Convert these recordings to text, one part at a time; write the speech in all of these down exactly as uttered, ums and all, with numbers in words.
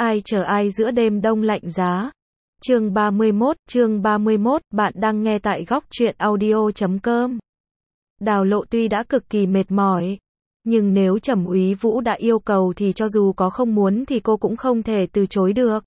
Ai chờ ai giữa đêm đông lạnh giá. Chương ba mươi mốt, chương ba mươi mốt, bạn đang nghe tại góc truyện audio chấm com. Đào Lộ tuy đã cực kỳ mệt mỏi, nhưng nếu Trầm Úy Vũ đã yêu cầu thì cho dù có không muốn thì cô cũng không thể từ chối được.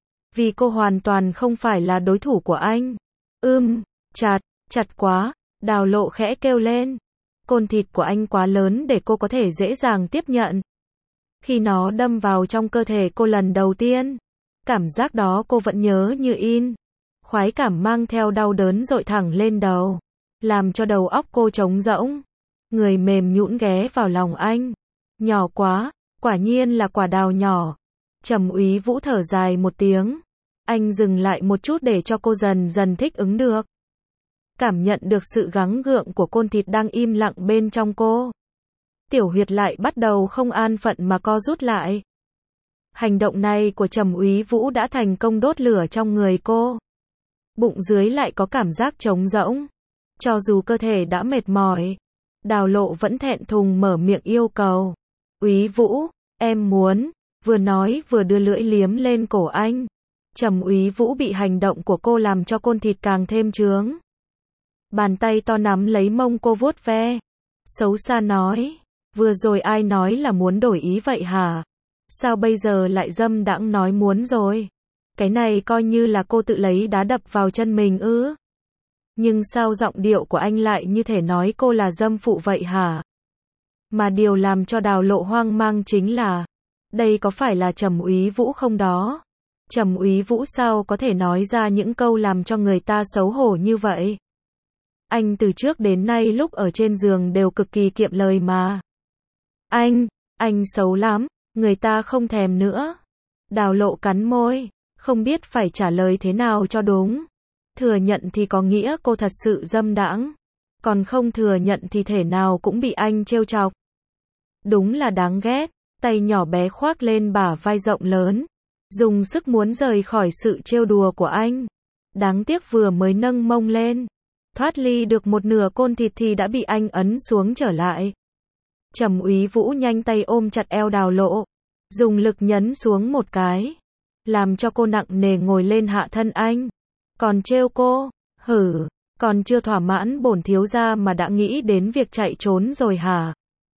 Vì cô hoàn toàn không phải là đối thủ của anh. Ưm, chặt, chặt quá, Đào Lộ khẽ kêu lên. Côn thịt của anh quá lớn để cô có thể dễ dàng tiếp nhận. Khi nó đâm vào trong cơ thể cô lần đầu tiên, cảm giác đó cô vẫn nhớ như in. Khoái cảm mang theo đau đớn dội thẳng lên đầu, làm cho đầu óc cô trống rỗng. Người mềm nhũn ghé vào lòng anh. Nhỏ quá, quả nhiên là quả đào nhỏ. Trầm Úy Vũ thở dài một tiếng. Anh dừng lại một chút để cho cô dần dần thích ứng được. Cảm nhận được sự gắng gượng của côn thịt đang im lặng bên trong cô. Tiểu huyệt lại bắt đầu không an phận mà co rút lại. Hành động này của Trầm Úy Vũ đã thành công đốt lửa trong người cô. Bụng dưới lại có cảm giác trống rỗng. Cho dù cơ thể đã mệt mỏi, Đào Lộ vẫn thẹn thùng mở miệng yêu cầu. Úy Vũ, em muốn, vừa nói vừa đưa lưỡi liếm lên cổ anh. Trầm Úy Vũ bị hành động của cô làm cho côn thịt càng thêm trướng. Bàn tay to nắm lấy mông cô vuốt ve. Xấu xa nói, vừa rồi ai nói là muốn đổi ý vậy hả? Sao bây giờ lại dâm đãng nói muốn rồi? Cái này coi như là cô tự lấy đá đập vào chân mình ư? Nhưng sao giọng điệu của anh lại như thể nói cô là dâm phụ vậy hả? Mà điều làm cho Đào Lộ hoang mang chính là, đây có phải là Trầm Úy Vũ không đó? Trầm Úy Vũ sao có thể nói ra những câu làm cho người ta xấu hổ như vậy? Anh từ trước đến nay lúc ở trên giường đều cực kỳ kiệm lời mà. Anh, anh xấu lắm, người ta không thèm nữa. Đào Lộ cắn môi, không biết phải trả lời thế nào cho đúng. Thừa nhận thì có nghĩa cô thật sự dâm đãng, còn không thừa nhận thì thể nào cũng bị anh trêu chọc. Đúng là đáng ghét, tay nhỏ bé khoác lên bả vai rộng lớn, dùng sức muốn rời khỏi sự trêu đùa của anh. Đáng tiếc vừa mới nâng mông lên, thoát ly được một nửa côn thịt thì đã bị anh ấn xuống trở lại. Trầm Úy Vũ nhanh tay ôm chặt eo Đào Lộ, dùng lực nhấn xuống một cái, làm cho cô nặng nề ngồi lên hạ thân anh. Còn trêu cô, hử, còn chưa thỏa mãn bổn thiếu gia mà đã nghĩ đến việc chạy trốn rồi hả?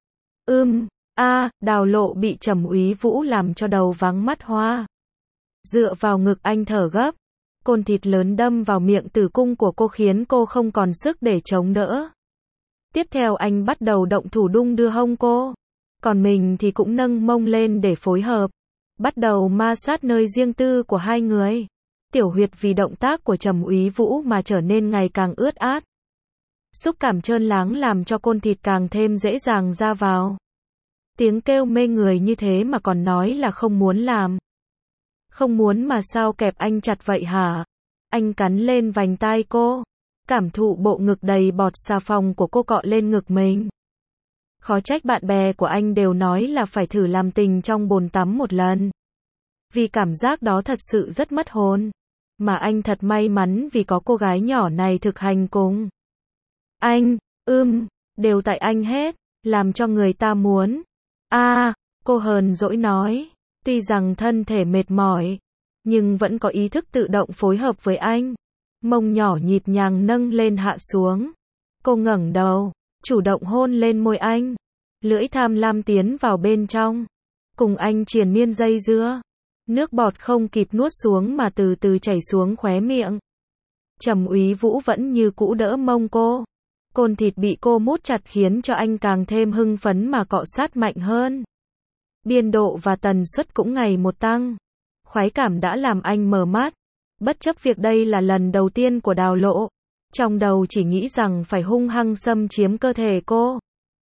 Ưm, a, Đào Lộ bị Trầm Úy Vũ làm cho đầu váng mắt hoa. Dựa vào ngực anh thở gấp, côn thịt lớn đâm vào miệng tử cung của cô khiến cô không còn sức để chống đỡ. Tiếp theo anh bắt đầu động thủ đung đưa hông cô, còn mình thì cũng nâng mông lên để phối hợp, bắt đầu ma sát nơi riêng tư của hai người. Tiểu huyệt vì động tác của Trầm Úy Vũ mà trở nên ngày càng ướt át. Xúc cảm trơn láng làm cho côn thịt càng thêm dễ dàng ra vào. Tiếng kêu mê người như thế mà còn nói là không muốn làm. Không muốn mà sao kẹp anh chặt vậy hả? Anh cắn lên vành tai cô, cảm thụ bộ ngực đầy bọt xà phòng của cô cọ lên ngực mình. Khó trách bạn bè của anh đều nói là phải thử làm tình trong bồn tắm một lần. Vì cảm giác đó thật sự rất mất hồn. Mà anh thật may mắn vì có cô gái nhỏ này thực hành cùng. Anh, ưm, đều tại anh hết, làm cho người ta muốn. A, à, cô hờn dỗi nói, tuy rằng thân thể mệt mỏi, nhưng vẫn có ý thức tự động phối hợp với anh. Mông nhỏ nhịp nhàng nâng lên hạ xuống. Cô ngẩng đầu, chủ động hôn lên môi anh. Lưỡi tham lam tiến vào bên trong. Cùng anh triền miên dây dưa. Nước bọt không kịp nuốt xuống mà từ từ chảy xuống khóe miệng. Trầm Úy Vũ vẫn như cũ đỡ mông cô. Côn thịt bị cô mút chặt khiến cho anh càng thêm hưng phấn mà cọ sát mạnh hơn. Biên độ và tần suất cũng ngày một tăng. Khoái cảm đã làm anh mở mắt. Bất chấp việc đây là lần đầu tiên của Đào Lộ, trong đầu chỉ nghĩ rằng phải hung hăng xâm chiếm cơ thể cô.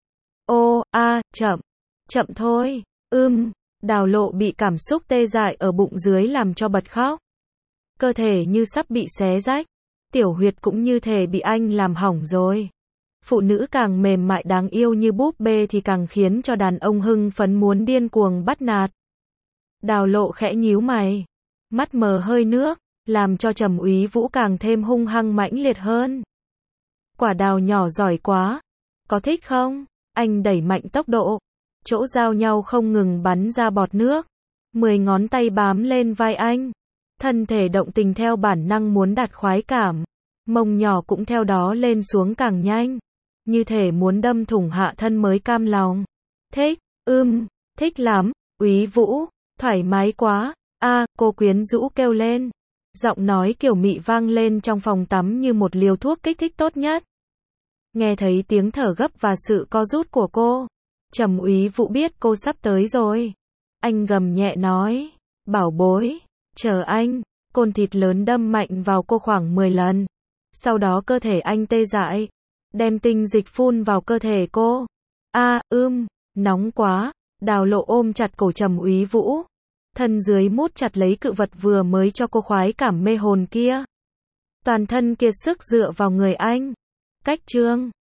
Ô, a, à, chậm, chậm thôi, ưm. Đào Lộ bị cảm xúc tê dại ở bụng dưới làm cho bật khóc. Cơ thể như sắp bị xé rách. Tiểu huyệt cũng như thể bị anh làm hỏng rồi. Phụ nữ càng mềm mại đáng yêu như búp bê thì càng khiến cho đàn ông hưng phấn muốn điên cuồng bắt nạt. Đào Lộ khẽ nhíu mày, mắt mờ hơi nước, làm cho Trầm Úy Vũ càng thêm hung hăng mãnh liệt hơn. Quả đào nhỏ giỏi quá. Có thích không? Anh đẩy mạnh tốc độ. Chỗ giao nhau không ngừng bắn ra bọt nước. Mười ngón tay bám lên vai anh. Thân thể động tình theo bản năng muốn đạt khoái cảm. Mông nhỏ cũng theo đó lên xuống càng nhanh. Như thể muốn đâm thủng hạ thân mới cam lòng. Thích, ưm, thích lắm, Úy Vũ, thoải mái quá, a, cô quyến rũ kêu lên. Giọng nói kiểu mị vang lên trong phòng tắm như một liều thuốc kích thích tốt nhất. Nghe thấy tiếng thở gấp và sự co rút của cô, Trầm Úy Vũ biết cô sắp tới rồi. Anh gầm nhẹ nói, bảo bối, chờ anh, côn thịt lớn đâm mạnh vào cô khoảng mười lần. Sau đó cơ thể anh tê dại, đem tinh dịch phun vào cơ thể cô. A, ưm, nóng quá, Đào Lộ ôm chặt cổ Trầm Úy Vũ. Thân dưới mút chặt lấy cự vật vừa mới cho cô khoái cảm mê hồn kia. Toàn thân kiệt sức dựa vào người anh. Cách chương